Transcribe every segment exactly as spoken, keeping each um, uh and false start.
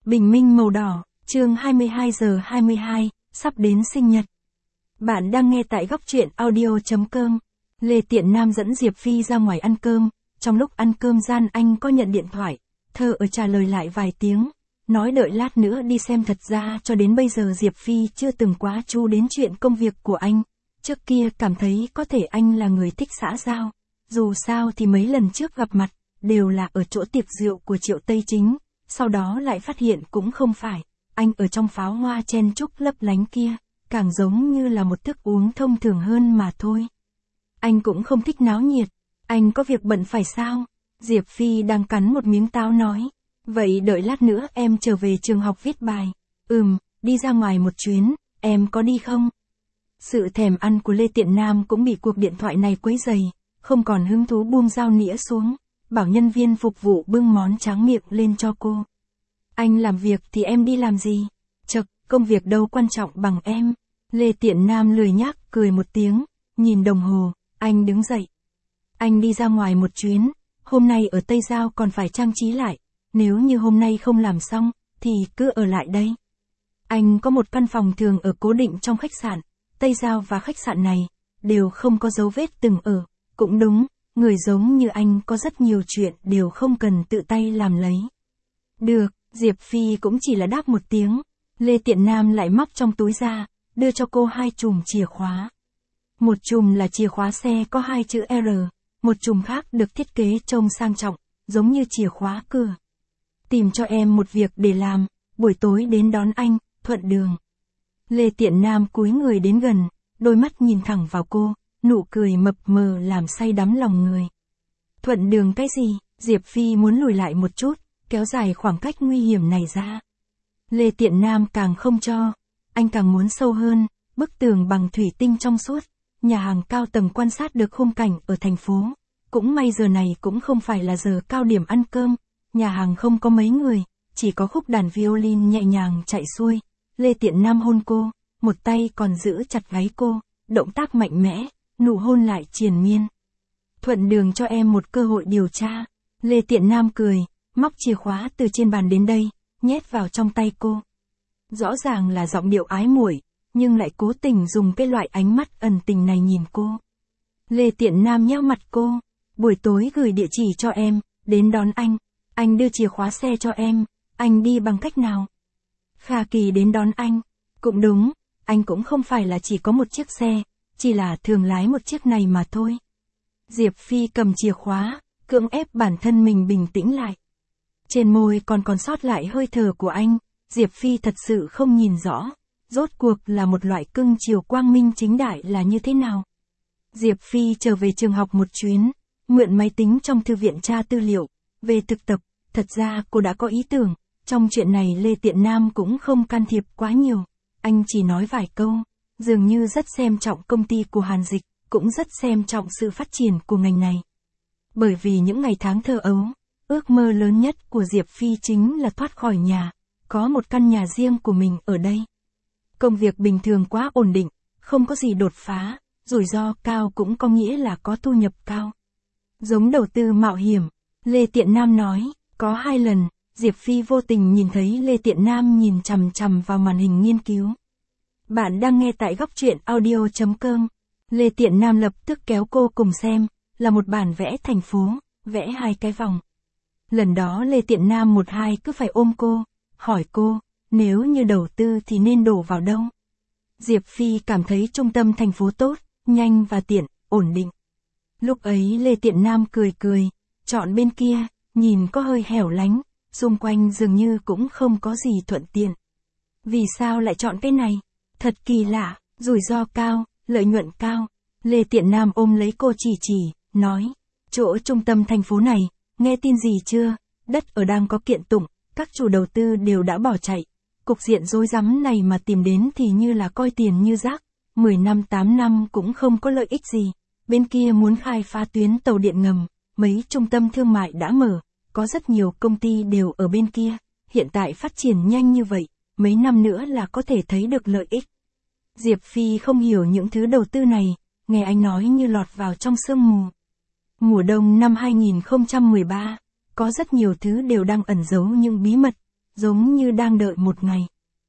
Bình minh màu đỏ, chương hai mươi hai giờ hai mươi hai, sắp đến sinh nhật. Bạn đang nghe tại góc truyện audio chấm com. Lê Tiện Nam dẫn Diệp Phi ra ngoài ăn cơm, trong lúc ăn cơm gian anh có nhận điện thoại, thờ ở trả lời lại vài tiếng, nói đợi lát nữa đi xem. Thật ra cho đến bây giờ Diệp Phi chưa từng quá chú đến chuyện công việc của anh, trước kia cảm thấy có thể anh là người thích xã giao, dù sao thì mấy lần trước gặp mặt, đều là ở chỗ tiệc rượu của Triệu Tây Chính. Sau đó lại phát hiện cũng không phải, anh ở trong pháo hoa chen chúc lấp lánh kia, càng giống như là một thức uống thông thường hơn mà thôi. Anh cũng không thích náo nhiệt, anh có việc bận phải sao? Diệp Phi đang cắn một miếng táo nói, vậy đợi lát nữa em trở về trường học viết bài. Ừm, đi ra ngoài một chuyến, em có đi không? Sự thèm ăn của Lê Tiện Nam cũng bị cuộc điện thoại này quấy rầy, không còn hứng thú buông dao nĩa xuống, bảo nhân viên phục vụ bưng món tráng miệng lên cho cô. Anh làm việc thì em đi làm gì? Chật, công việc đâu quan trọng bằng em. Lê Tiện Nam lười nhác cười một tiếng, nhìn đồng hồ, anh đứng dậy. Anh đi ra ngoài một chuyến, hôm nay ở Tây Giao còn phải trang trí lại, nếu như hôm nay không làm xong, thì cứ ở lại đây. Anh có một căn phòng thường ở cố định trong khách sạn, Tây Giao và khách sạn này, đều không có dấu vết từng ở, cũng đúng. Người giống như anh có rất nhiều chuyện đều không cần tự tay làm lấy. Được, Diệp Phi cũng chỉ là đáp một tiếng. Lê Tiện Nam lại móc trong túi ra, đưa cho cô hai chùm chìa khóa. Một chùm là chìa khóa xe có hai chữ R, một chùm khác được thiết kế trông sang trọng, giống như chìa khóa cửa. Tìm cho em một việc để làm, buổi tối đến đón anh, thuận đường. Lê Tiện Nam cúi người đến gần, đôi mắt nhìn thẳng vào cô. Nụ cười mập mờ làm say đắm lòng người. Thuận đường cái gì? Diệp Phi muốn lùi lại một chút, kéo dài khoảng cách nguy hiểm này ra. Lê Tiện Nam càng không cho, anh càng muốn sâu hơn, bức tường bằng thủy tinh trong suốt, nhà hàng cao tầng quan sát được khung cảnh ở thành phố. Cũng may giờ này cũng không phải là giờ cao điểm ăn cơm, nhà hàng không có mấy người, chỉ có khúc đàn violin nhẹ nhàng chạy xuôi. Lê Tiện Nam hôn cô, một tay còn giữ chặt gáy cô, động tác mạnh mẽ. Nụ hôn lại triền miên. Thuận đường cho em một cơ hội điều tra. Lê Tiện Nam cười, móc chìa khóa từ trên bàn đến đây, nhét vào trong tay cô. Rõ ràng là giọng điệu ái muội, nhưng lại cố tình dùng cái loại ánh mắt ẩn tình này nhìn cô. Lê Tiện Nam nheo mặt cô, buổi tối gửi địa chỉ cho em, đến đón anh. Anh đưa chìa khóa xe cho em, anh đi bằng cách nào? Kha Kỳ đến đón anh. Cũng đúng, anh cũng không phải là chỉ có một chiếc xe. Chỉ là thường lái một chiếc này mà thôi. Diệp Phi cầm chìa khóa, cưỡng ép bản thân mình bình tĩnh lại. Trên môi còn còn sót lại hơi thở của anh, Diệp Phi thật sự không nhìn rõ, rốt cuộc là một loại cưng chiều quang minh chính đại là như thế nào. Diệp Phi trở về trường học một chuyến, mượn máy tính trong thư viện tra tư liệu, về thực tập, thật ra cô đã có ý tưởng, trong chuyện này Lê Tiện Nam cũng không can thiệp quá nhiều, anh chỉ nói vài câu. Dường như rất xem trọng công ty của Hàn Dịch, cũng rất xem trọng sự phát triển của ngành này. Bởi vì những ngày tháng thơ ấu, ước mơ lớn nhất của Diệp Phi chính là thoát khỏi nhà, có một căn nhà riêng của mình ở đây. Công việc bình thường quá ổn định, không có gì đột phá, rủi ro cao cũng có nghĩa là có thu nhập cao. Giống đầu tư mạo hiểm, Lê Tiện Nam nói, có hai lần, Diệp Phi vô tình nhìn thấy Lê Tiện Nam nhìn chằm chằm vào màn hình nghiên cứu. Bạn đang nghe tại góc truyện audio chấm com. Lê Tiện Nam lập tức kéo cô cùng xem, là một bản vẽ thành phố, vẽ hai cái vòng. Lần đó Lê Tiện Nam một hai cứ phải ôm cô, hỏi cô, nếu như đầu tư thì nên đổ vào đâu? Diệp Phi cảm thấy trung tâm thành phố tốt, nhanh và tiện, ổn định. Lúc ấy Lê Tiện Nam cười cười, chọn bên kia, nhìn có hơi hẻo lánh, xung quanh dường như cũng không có gì thuận tiện. Vì sao lại chọn cái này? Thật kỳ lạ, rủi ro cao, lợi nhuận cao. Lê Tiện Nam ôm lấy cô chỉ chỉ, nói, chỗ trung tâm thành phố này, nghe tin gì chưa? Đất ở đang có kiện tụng, các chủ đầu tư đều đã bỏ chạy. Cục diện rối rắm này mà tìm đến thì như là coi tiền như rác, mười năm tám năm cũng không có lợi ích gì. Bên kia muốn khai phá tuyến tàu điện ngầm, mấy trung tâm thương mại đã mở, có rất nhiều công ty đều ở bên kia, hiện tại phát triển nhanh như vậy. Mấy năm nữa là có thể thấy được lợi ích. Diệp Phi không hiểu những thứ đầu tư này, nghe anh nói như lọt vào trong sương mù. Mùa đông năm hai nghìn không trăm mười ba, có rất nhiều thứ đều đang ẩn giấu những bí mật, giống như đang đợi một ngày.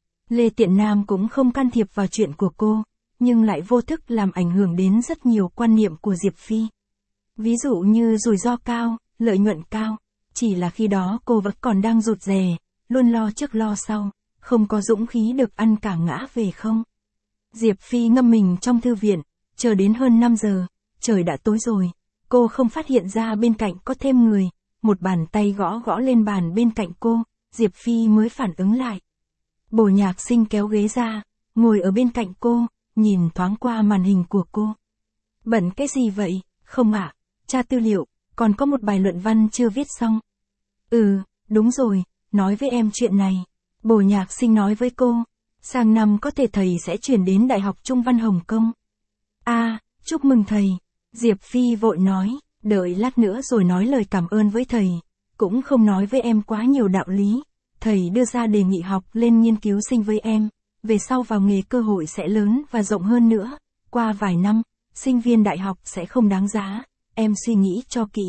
Lê Tiện Nam cũng không can thiệp vào chuyện của cô, nhưng lại vô thức làm ảnh hưởng đến rất nhiều quan niệm của Diệp Phi. Ví dụ như rủi ro cao, lợi nhuận cao, chỉ là khi đó cô vẫn còn đang rụt rè, luôn lo trước lo sau, không có dũng khí được ăn cả ngã về không. Diệp Phi ngâm mình trong thư viện, chờ đến hơn năm giờ, trời đã tối rồi, cô không phát hiện ra bên cạnh có thêm người, một bàn tay gõ gõ lên bàn bên cạnh cô, Diệp Phi mới phản ứng lại. Bồ Nhạc Sinh kéo ghế ra, ngồi ở bên cạnh cô, nhìn thoáng qua màn hình của cô. Bận cái gì vậy, không ạ, à? Tra tư liệu, còn có một bài luận văn chưa viết xong. Ừ, đúng rồi, nói với em chuyện này. Bồ Nhạc Sinh nói với cô, sang năm có thể thầy sẽ chuyển đến Đại học Trung văn Hồng Kông. À, chúc mừng thầy. Diệp Phi vội nói, đợi lát nữa rồi nói lời cảm ơn với thầy, cũng không nói với em quá nhiều đạo lý. Thầy đưa ra đề nghị học lên nghiên cứu sinh với em, về sau vào nghề cơ hội sẽ lớn và rộng hơn nữa, qua vài năm, sinh viên đại học sẽ không đáng giá, em suy nghĩ cho kỹ.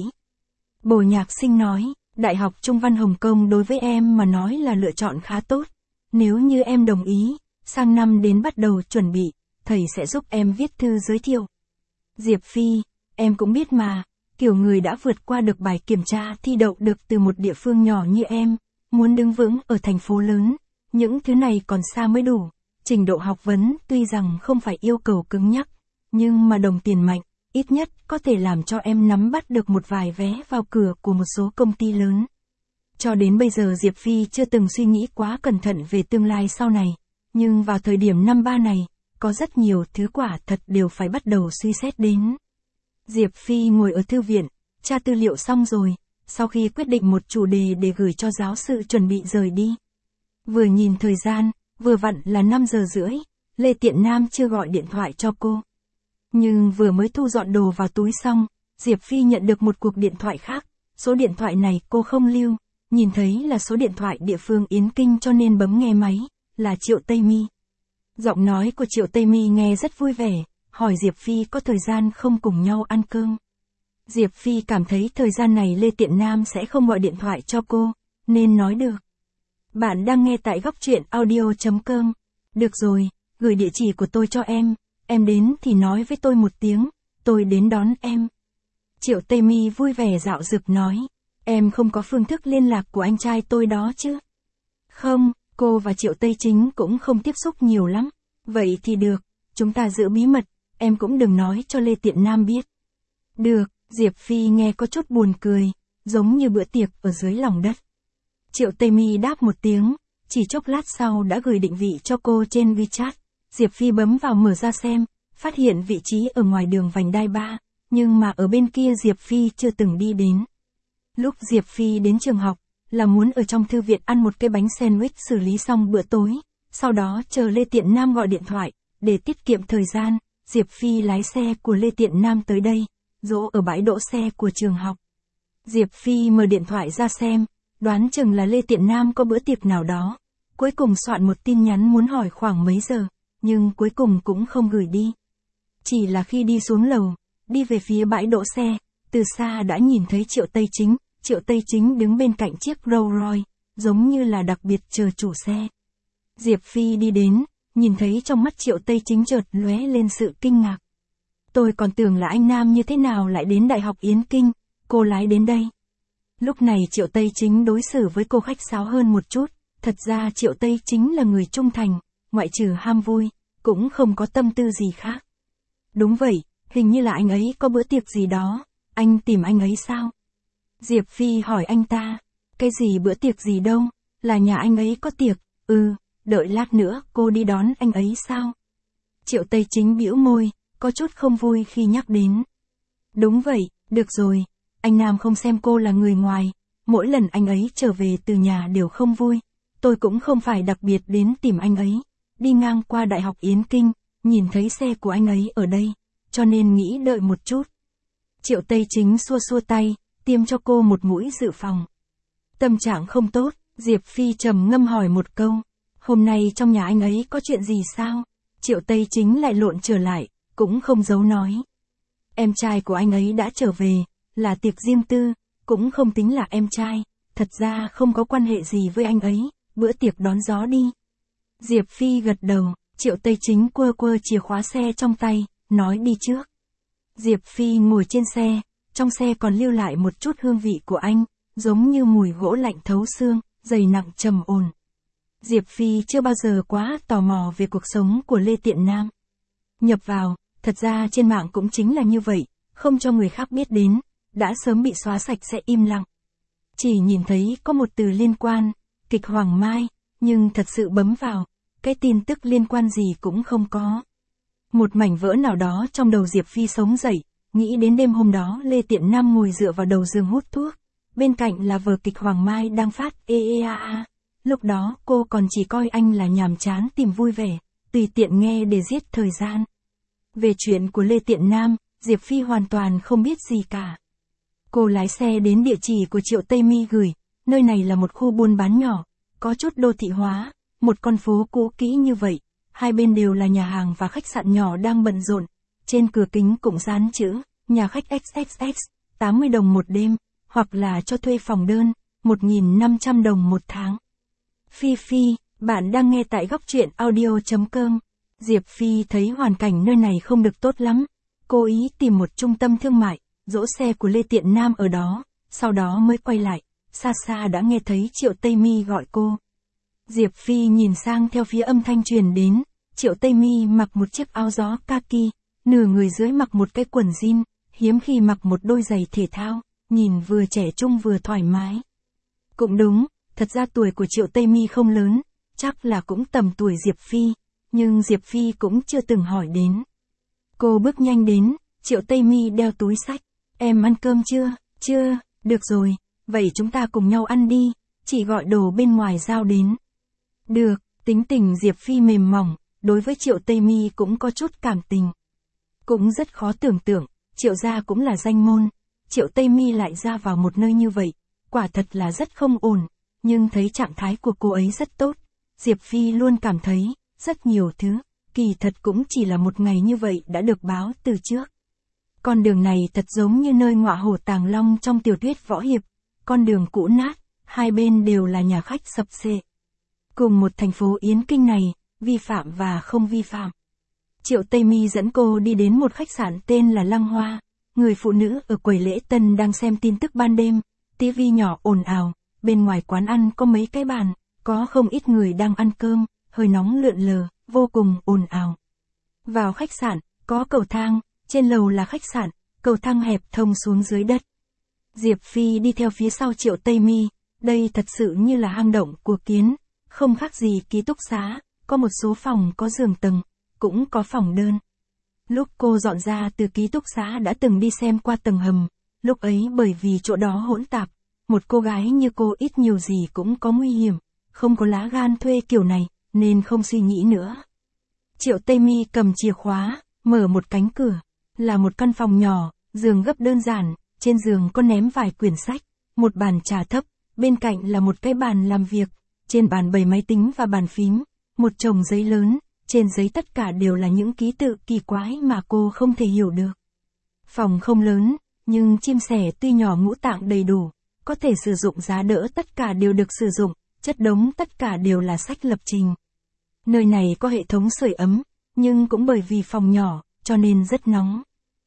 Bồ Nhạc Sinh nói, Đại học Trung văn Hồng Kông đối với em mà nói là lựa chọn khá tốt, nếu như em đồng ý, sang năm đến bắt đầu chuẩn bị, thầy sẽ giúp em viết thư giới thiệu. Diệp Phi, em cũng biết mà, kiểu người đã vượt qua được bài kiểm tra thi đậu được từ một địa phương nhỏ như em, muốn đứng vững ở thành phố lớn, những thứ này còn xa mới đủ. Trình độ học vấn tuy rằng không phải yêu cầu cứng nhắc, nhưng mà đồng tiền mạnh, ít nhất có thể làm cho em nắm bắt được một vài vé vào cửa của một số công ty lớn. Cho đến bây giờ Diệp Phi chưa từng suy nghĩ quá cẩn thận về tương lai sau này, nhưng vào thời điểm năm ba này, có rất nhiều thứ quả thật đều phải bắt đầu suy xét đến. Diệp Phi ngồi ở thư viện, tra tư liệu xong rồi, sau khi quyết định một chủ đề để gửi cho giáo sư chuẩn bị rời đi. Vừa nhìn thời gian, vừa vặn là năm giờ rưỡi, Lê Tiện Nam chưa gọi điện thoại cho cô. Nhưng vừa mới thu dọn đồ vào túi xong, Diệp Phi nhận được một cuộc điện thoại khác, số điện thoại này cô không lưu, nhìn thấy là số điện thoại địa phương Yến Kinh cho nên bấm nghe máy, là Triệu Tây Mi. Giọng nói của Triệu Tây Mi nghe rất vui vẻ, hỏi Diệp Phi có thời gian không cùng nhau ăn cơm. Diệp Phi cảm thấy thời gian này Lê Tiện Nam sẽ không gọi điện thoại cho cô, nên nói được. Bạn đang nghe tại góc truyện audio chấm com. Được rồi, gửi địa chỉ của tôi cho em, em đến thì nói với tôi một tiếng, tôi đến đón em. Triệu Tây Mi vui vẻ dạo dực nói, em không có phương thức liên lạc của anh trai tôi đó chứ? Không, cô và Triệu Tây Chính cũng không tiếp xúc nhiều lắm. Vậy thì được, chúng ta giữ bí mật, em cũng đừng nói cho Lê Tiện Nam biết. Được, Diệp Phi nghe có chút buồn cười, giống như bữa tiệc ở dưới lòng đất. Triệu Tây Mi đáp một tiếng, chỉ chốc lát sau đã gửi định vị cho cô trên WeChat. Diệp Phi bấm vào mở ra xem, phát hiện vị trí ở ngoài đường vành đai ba, nhưng mà ở bên kia Diệp Phi chưa từng đi đến. Lúc Diệp Phi đến trường học, là muốn ở trong thư viện ăn một cái bánh sandwich xử lý xong bữa tối, sau đó chờ Lê Tiện Nam gọi điện thoại, để tiết kiệm thời gian, Diệp Phi lái xe của Lê Tiện Nam tới đây, dỗ ở bãi đỗ xe của trường học. Diệp Phi mở điện thoại ra xem, đoán chừng là Lê Tiện Nam có bữa tiệc nào đó, cuối cùng soạn một tin nhắn muốn hỏi khoảng mấy giờ, nhưng cuối cùng cũng không gửi đi. Chỉ là khi đi xuống lầu, đi về phía bãi đỗ xe, từ xa đã nhìn thấy Triệu Tây Chính, Triệu Tây Chính đứng bên cạnh chiếc Rolls Royce, giống như là đặc biệt chờ chủ xe. Diệp Phi đi đến, nhìn thấy trong mắt Triệu Tây Chính chợt lóe lên sự kinh ngạc. Tôi còn tưởng là anh Nam như thế nào lại đến Đại học Yến Kinh, cô lái đến đây. Lúc này Triệu Tây Chính đối xử với cô khách sáo hơn một chút, thật ra Triệu Tây Chính là người trung thành, ngoại trừ ham vui, cũng không có tâm tư gì khác. Đúng vậy, hình như là anh ấy có bữa tiệc gì đó, anh tìm anh ấy sao? Diệp Phi hỏi anh ta, cái gì bữa tiệc gì đâu, là nhà anh ấy có tiệc, ừ, đợi lát nữa cô đi đón anh ấy sao? Triệu Tây Chính bĩu môi, có chút không vui khi nhắc đến. Đúng vậy, được rồi, anh Nam không xem cô là người ngoài, mỗi lần anh ấy trở về từ nhà đều không vui, tôi cũng không phải đặc biệt đến tìm anh ấy, đi ngang qua Đại học Yến Kinh, nhìn thấy xe của anh ấy ở đây, cho nên nghĩ đợi một chút. Triệu Tây Chính xua xua tay, tiêm cho cô một mũi dự phòng. Tâm trạng không tốt, Diệp Phi trầm ngâm hỏi một câu, hôm nay trong nhà anh ấy có chuyện gì sao? Triệu Tây Chính lại lộn trở lại, cũng không giấu nói. Em trai của anh ấy đã trở về, là tiệc riêng tư, cũng không tính là em trai, thật ra không có quan hệ gì với anh ấy, bữa tiệc đón gió đi. Diệp Phi gật đầu, Triệu Tây Chính quơ quơ chìa khóa xe trong tay, nói đi trước. Diệp Phi ngồi trên xe, trong xe còn lưu lại một chút hương vị của anh, giống như mùi gỗ lạnh thấu xương, dày nặng trầm ổn. Diệp Phi chưa bao giờ quá tò mò về cuộc sống của Lê Tiện Nam. Nhập vào, thật ra trên mạng cũng chính là như vậy, không cho người khác biết đến, đã sớm bị xóa sạch sẽ im lặng. Chỉ nhìn thấy có một từ liên quan, kịch Hoàng Mai, nhưng thật sự bấm vào, cái tin tức liên quan gì cũng không có. Một mảnh vỡ nào đó trong đầu Diệp Phi sống dậy, nghĩ đến đêm hôm đó Lê Tiện Nam ngồi dựa vào đầu giường hút thuốc, bên cạnh là vở kịch Hoàng Mai đang phát ê ê a a. Lúc đó cô còn chỉ coi anh là nhàm chán tìm vui vẻ, tùy tiện nghe để giết thời gian. Về chuyện của Lê Tiện Nam, Diệp Phi hoàn toàn không biết gì cả. Cô lái xe đến địa chỉ của Triệu Tây Mi gửi, nơi này là một khu buôn bán nhỏ, có chút đô thị hóa, một con phố cũ kỹ như vậy, hai bên đều là nhà hàng và khách sạn nhỏ đang bận rộn, trên cửa kính cũng dán chữ, nhà khách ích ích ích, tám mươi đồng một đêm, hoặc là cho thuê phòng đơn, một nghìn năm trăm đồng một tháng. Phi Phi, bạn đang nghe tại góc truyện audio chấm com. Diệp Phi thấy hoàn cảnh nơi này không được tốt lắm, cố ý tìm một trung tâm thương mại, dỗ xe của Lê Tiện Nam ở đó, sau đó mới quay lại, xa xa đã nghe thấy Triệu Tây Mi gọi cô. Diệp Phi nhìn sang theo phía âm thanh truyền đến, Triệu Tây Mi mặc một chiếc áo gió kaki, nửa người dưới mặc một cái quần jean, hiếm khi mặc một đôi giày thể thao, nhìn vừa trẻ trung vừa thoải mái. Cũng đúng, thật ra tuổi của Triệu Tây Mi không lớn, chắc là cũng tầm tuổi Diệp Phi, nhưng Diệp Phi cũng chưa từng hỏi đến. Cô bước nhanh đến, Triệu Tây Mi đeo túi xách, em ăn cơm chưa? Chưa, được rồi, vậy chúng ta cùng nhau ăn đi, chị gọi đồ bên ngoài giao đến. Được, tính tình Diệp Phi mềm mỏng, đối với Triệu Tây Mi cũng có chút cảm tình. Cũng rất khó tưởng tượng, Triệu gia cũng là danh môn, Triệu Tây Mi lại ra vào một nơi như vậy, quả thật là rất không ổn, nhưng thấy trạng thái của cô ấy rất tốt, Diệp Phi luôn cảm thấy, rất nhiều thứ, kỳ thật cũng chỉ là một ngày như vậy đã được báo từ trước. Con đường này thật giống như nơi ngọa hổ tàng long trong tiểu thuyết võ hiệp, con đường cũ nát, hai bên đều là nhà khách sập xệ. Cùng một thành phố Yến Kinh này, vi phạm và không vi phạm. Triệu Tây Mi dẫn cô đi đến một khách sạn tên là Lăng Hoa, người phụ nữ ở quầy lễ tân đang xem tin tức ban đêm, tivi nhỏ ồn ào, bên ngoài quán ăn có mấy cái bàn, có không ít người đang ăn cơm, hơi nóng lượn lờ, vô cùng ồn ào. Vào khách sạn, có cầu thang, trên lầu là khách sạn, cầu thang hẹp thông xuống dưới đất. Diệp Phi đi theo phía sau Triệu Tây Mi, đây thật sự như là hang động của kiến, không khác gì ký túc xá, có một số phòng có giường tầng, cũng có phòng đơn. Lúc cô dọn ra từ ký túc xá đã từng đi xem qua tầng hầm, lúc ấy bởi vì chỗ đó hỗn tạp, một cô gái như cô ít nhiều gì cũng có nguy hiểm, không có lá gan thuê kiểu này, nên không suy nghĩ nữa. Triệu Tây Mi cầm chìa khóa, mở một cánh cửa, là một căn phòng nhỏ, giường gấp đơn giản, trên giường có ném vài quyển sách, một bàn trà thấp, bên cạnh là một cái bàn làm việc, trên bàn bày máy tính và bàn phím, một chồng giấy lớn, trên giấy tất cả đều là những ký tự kỳ quái mà cô không thể hiểu được. Phòng không lớn, nhưng chim sẻ tuy nhỏ ngũ tạng đầy đủ, có thể sử dụng giá đỡ tất cả đều được sử dụng, chất đống tất cả đều là sách lập trình. Nơi này có hệ thống sưởi ấm, nhưng cũng bởi vì phòng nhỏ, cho nên rất nóng.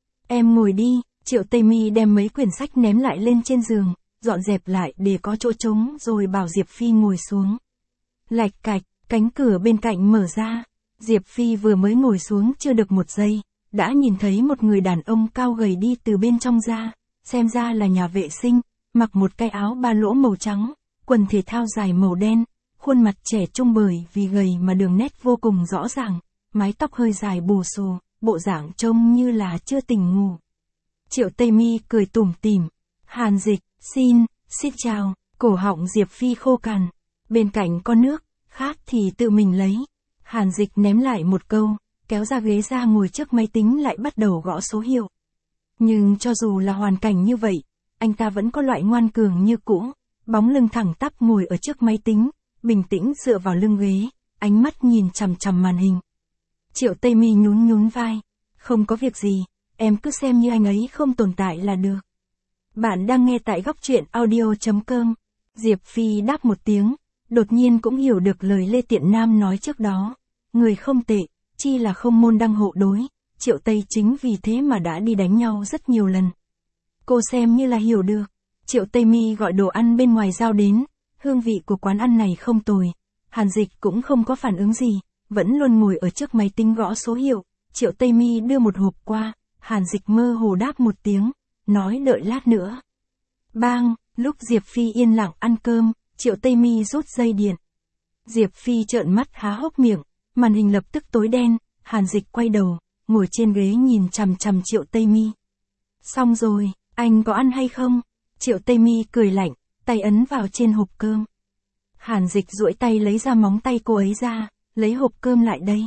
Em ngồi đi, Triệu Tây Mi đem mấy quyển sách ném lại lên trên giường, dọn dẹp lại để có chỗ trống rồi bảo Diệp Phi ngồi xuống. Lạch cạch, cánh cửa bên cạnh mở ra, Diệp Phi vừa mới ngồi xuống chưa được một giây, đã nhìn thấy một người đàn ông cao gầy đi từ bên trong ra, xem ra là nhà vệ sinh, mặc một cái áo ba lỗ màu trắng, quần thể thao dài màu đen, khuôn mặt trẻ trung bởi vì gầy mà đường nét vô cùng rõ ràng, mái tóc hơi dài bù xù, bộ dạng trông như là chưa tỉnh ngủ. Triệu Tây Mi cười tủm tỉm, Hàn Dịch, xin, xin chào, cổ họng Diệp Phi khô cằn, bên cạnh có nước, khát thì tự mình lấy. Hàn Dịch ném lại một câu, kéo ra ghế ra ngồi trước máy tính lại bắt đầu gõ số hiệu. Nhưng cho dù là hoàn cảnh như vậy, anh ta vẫn có loại ngoan cường như cũ, bóng lưng thẳng tắp ngồi ở trước máy tính, bình tĩnh dựa vào lưng ghế, ánh mắt nhìn chằm chằm màn hình. Triệu Tây Mi nhún nhún vai, không có việc gì, em cứ xem như anh ấy không tồn tại là được. Bạn đang nghe tại góc truyện audio chấm com. Diệp Phi đáp một tiếng, đột nhiên cũng hiểu được lời Lê Tiện Nam nói trước đó. Người không tệ, chi là không môn đăng hộ đối, Triệu Tây chính vì thế mà đã đi đánh nhau rất nhiều lần. Cô xem như là hiểu được. Triệu Tây Mi gọi đồ ăn bên ngoài giao đến, hương vị của quán ăn này không tồi. Hàn Dịch cũng không có phản ứng gì, vẫn luôn ngồi ở trước máy tính gõ số hiệu. Triệu Tây Mi đưa một hộp qua, Hàn Dịch mơ hồ đáp một tiếng, nói đợi lát nữa. Bang, lúc Diệp Phi yên lặng ăn cơm, Triệu Tây Mi rút dây điện. Diệp Phi trợn mắt há hốc miệng, màn hình lập tức tối đen, Hàn Dịch quay đầu, ngồi trên ghế nhìn chằm chằm Triệu Tây Mi. Xong rồi, anh có ăn hay không? Triệu Tây Mi cười lạnh, tay ấn vào trên hộp cơm. Hàn Dịch duỗi tay lấy ra móng tay cô ấy ra, lấy hộp cơm lại đây.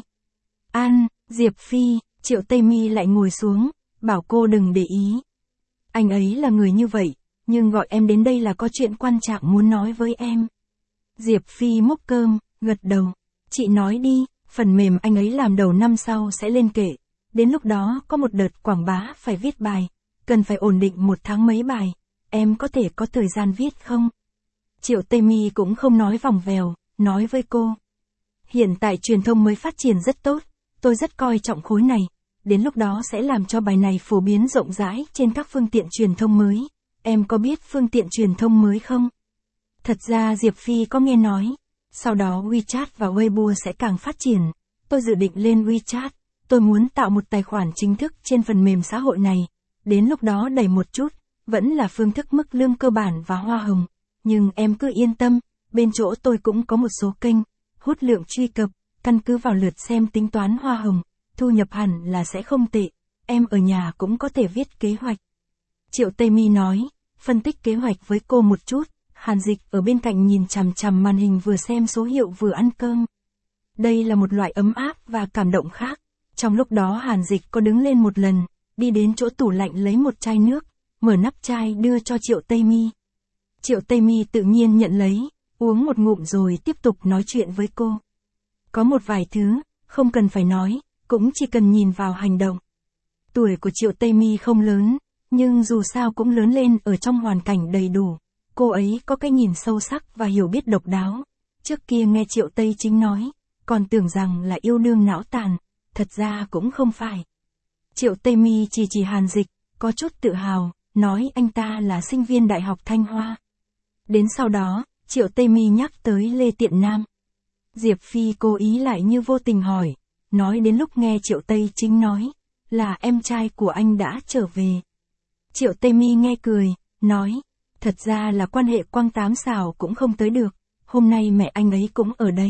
Ăn, Diệp Phi, Triệu Tây Mi lại ngồi xuống, bảo cô đừng để ý. Anh ấy là người như vậy, nhưng gọi em đến đây là có chuyện quan trọng muốn nói với em. Diệp Phi múc cơm, gật đầu. Chị nói đi, phần mềm anh ấy làm đầu năm sau sẽ lên kệ. Đến lúc đó có một đợt quảng bá phải viết bài, cần phải ổn định một tháng mấy bài. Em có thể có thời gian viết không? Triệu Tây Mi cũng không nói vòng vèo, nói với cô. Hiện tại truyền thông mới phát triển rất tốt, tôi rất coi trọng khối này. Đến lúc đó sẽ làm cho bài này phổ biến rộng rãi trên các phương tiện truyền thông mới. Em có biết phương tiện truyền thông mới không? Thật ra Diệp Phi có nghe nói. Sau đó WeChat và Weibo sẽ càng phát triển. Tôi dự định lên WeChat. Tôi muốn tạo một tài khoản chính thức trên phần mềm xã hội này. Đến lúc đó đẩy một chút, vẫn là phương thức mức lương cơ bản và hoa hồng. Nhưng em cứ yên tâm, bên chỗ tôi cũng có một số kênh, hút lượng truy cập, căn cứ vào lượt xem tính toán hoa hồng, thu nhập hẳn là sẽ không tệ. Em ở nhà cũng có thể viết kế hoạch. Triệu Tây Mi nói, phân tích kế hoạch với cô một chút. Hàn Dịch ở bên cạnh nhìn chằm chằm màn hình vừa xem số hiệu vừa ăn cơm. Đây là một loại ấm áp và cảm động khác. Trong lúc đó Hàn Dịch có đứng lên một lần, đi đến chỗ tủ lạnh lấy một chai nước, mở nắp chai đưa cho Triệu Tây Mi. Triệu Tây Mi tự nhiên nhận lấy, uống một ngụm rồi tiếp tục nói chuyện với cô. Có một vài thứ, không cần phải nói, cũng chỉ cần nhìn vào hành động. Tuổi của Triệu Tây Mi không lớn, nhưng dù sao cũng lớn lên ở trong hoàn cảnh đầy đủ. Cô ấy có cái nhìn sâu sắc và hiểu biết độc đáo. Trước kia nghe Triệu Tây Chính nói, còn tưởng rằng là yêu đương não tàn, thật ra cũng không phải. Triệu Tây Mi chỉ chỉ Hàn Dịch, có chút tự hào, nói anh ta là sinh viên Đại học Thanh Hoa. Đến sau đó, Triệu Tây Mi nhắc tới Lê Tiện Nam. Diệp Phi cố ý lại như vô tình hỏi, nói đến lúc nghe Triệu Tây Chính nói, là em trai của anh đã trở về. Triệu Tây Mi nghe cười, nói, thật ra là quan hệ quăng tám xào cũng không tới được, hôm nay mẹ anh ấy cũng ở đây.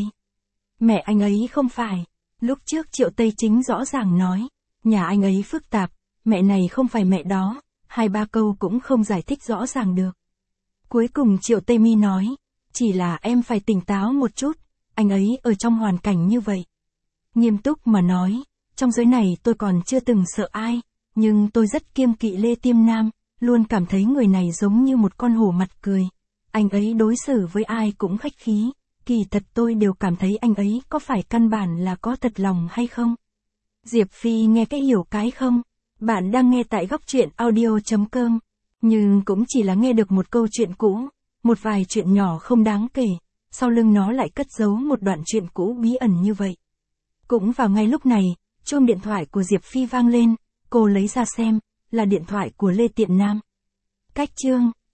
Mẹ anh ấy không phải, lúc trước Triệu Tây Chính rõ ràng nói, nhà anh ấy phức tạp, mẹ này không phải mẹ đó, hai ba câu cũng không giải thích rõ ràng được. Cuối cùng Triệu Tây Mi nói, chỉ là em phải tỉnh táo một chút, anh ấy ở trong hoàn cảnh như vậy. Nghiêm túc mà nói, trong giới này tôi còn chưa từng sợ ai, nhưng tôi rất kiêng kỵ Lê Tiêm Nam, luôn cảm thấy người này giống như một con hổ mặt cười. Anh ấy đối xử với ai cũng khách khí, kỳ thật tôi đều cảm thấy anh ấy có phải căn bản là có thật lòng hay không. Diệp Phi nghe cái hiểu cái không? Bạn đang nghe tại góc truyện audio chấm com, nhưng cũng chỉ là nghe được một câu chuyện cũ, một vài chuyện nhỏ không đáng kể, sau lưng nó lại cất giấu một đoạn chuyện cũ bí ẩn như vậy. Cũng vào ngay lúc này, chuông điện thoại của Diệp Phi vang lên, cô lấy ra xem, là điện thoại của Lê Tiện Nam. Cách chương